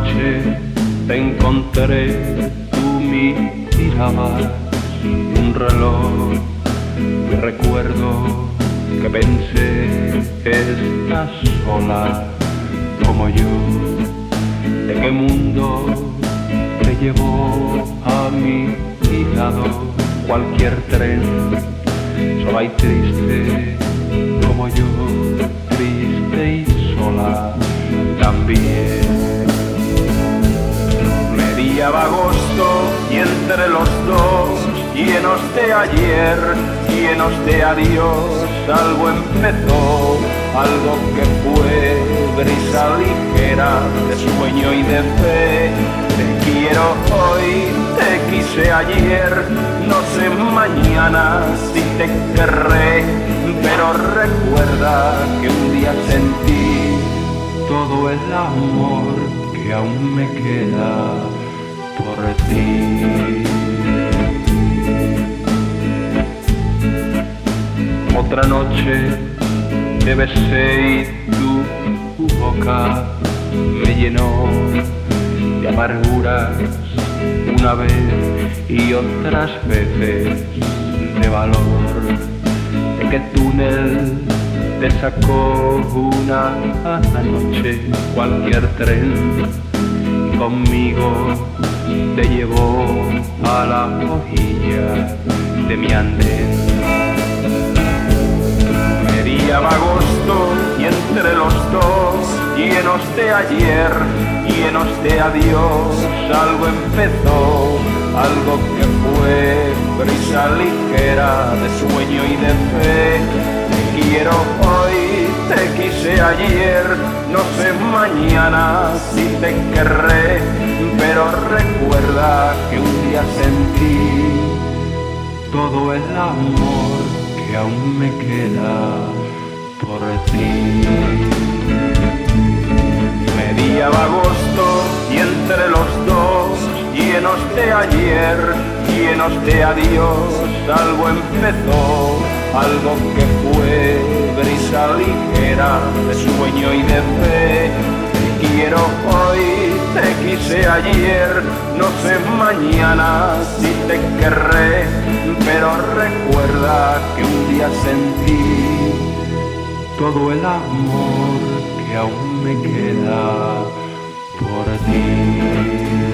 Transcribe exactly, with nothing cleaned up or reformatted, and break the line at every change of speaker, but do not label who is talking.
noche te encontré, tú me mirabas un reloj y recuerdo que pensé, estás sola como yo. ¿De qué mundo te llevó a mi lado? Cualquier tren, sola y triste como yo, triste y sola también. Mediaba agosto y entre los dos, llenos de ayer, llenos de adiós, algo empezó, algo que fue brisa ligera de sueño y de fe. Te quiero hoy, te quise ayer, no sé mañana si te querré, pero recuerda que un día sentí todo el amor que aún me queda por ti. Otra noche te besé y tu boca me llenó de amarguras una vez y otras veces de valor. ¿De qué túnel te sacó una noche cualquier tren? Conmigo te llevó a la orilla de mi andén. Mediaba agosto y entre los dos, llenos de ayer, llenos de adiós, algo empezó, algo que fue brisa ligera de sueño y de fe. Te quiero hoy, te quise ayer, no sé mañana si te querré, pero recuerda que un día sentí todo el amor que aún me queda por ti. Mediaba agosto y entre los dos, llenos de ayer, llenos de adiós, algo empezó, algo que fue brisa ligera de sueño y de fe. Te quiero hoy, te quise ayer, no sé mañana si te querré, pero recuerda que un día sentí todo el amor que aún me queda por ti.